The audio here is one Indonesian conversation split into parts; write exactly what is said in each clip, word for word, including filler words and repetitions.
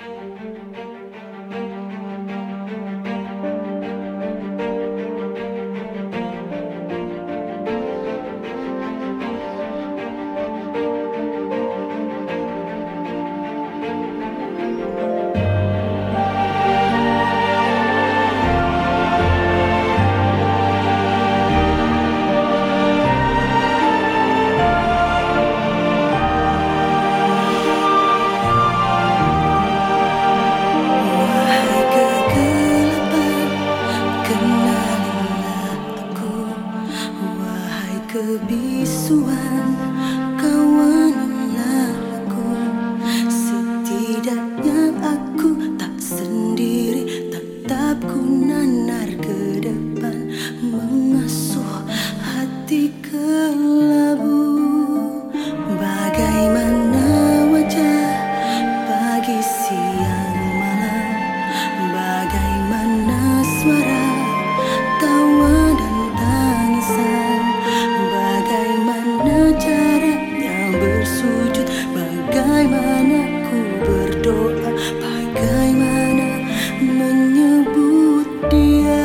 Kebisuan kawanlah aku, setidaknya aku tak sendiri, tetap ku nanar ke depan, mengasuh hati kelabu. Bagaimana wajah pagi siang malam, bagaimana suara tawa dan tangisan, bagaimana caranya bersujud, bagaimana ku berdoa, bagaimana menyebut dia.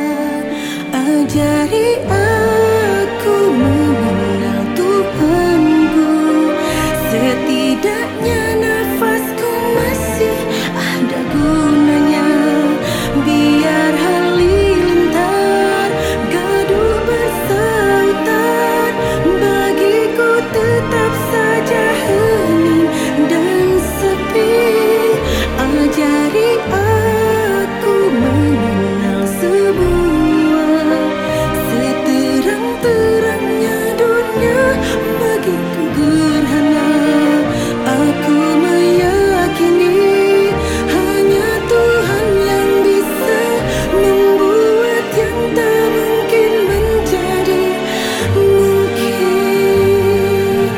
Ajari aku mengenal Tuhanku, setidaknya nafasku masih ada gunanya. Biar halilintar gaduh bersautan, bagiku tetap saja hening dan sepi. Ajari aku mengenal sebuah seterang-terangnya dunia, bagiku gerhana. Aku meyakini hanya Tuhan yang bisa membuat yang tak mungkin menjadi mungkin.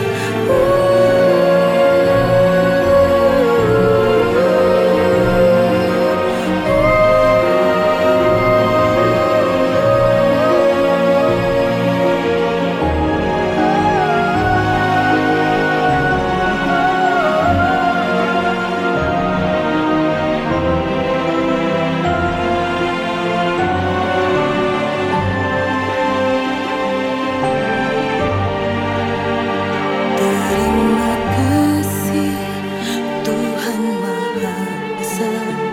Terima kasih Tuhan Maha Esa.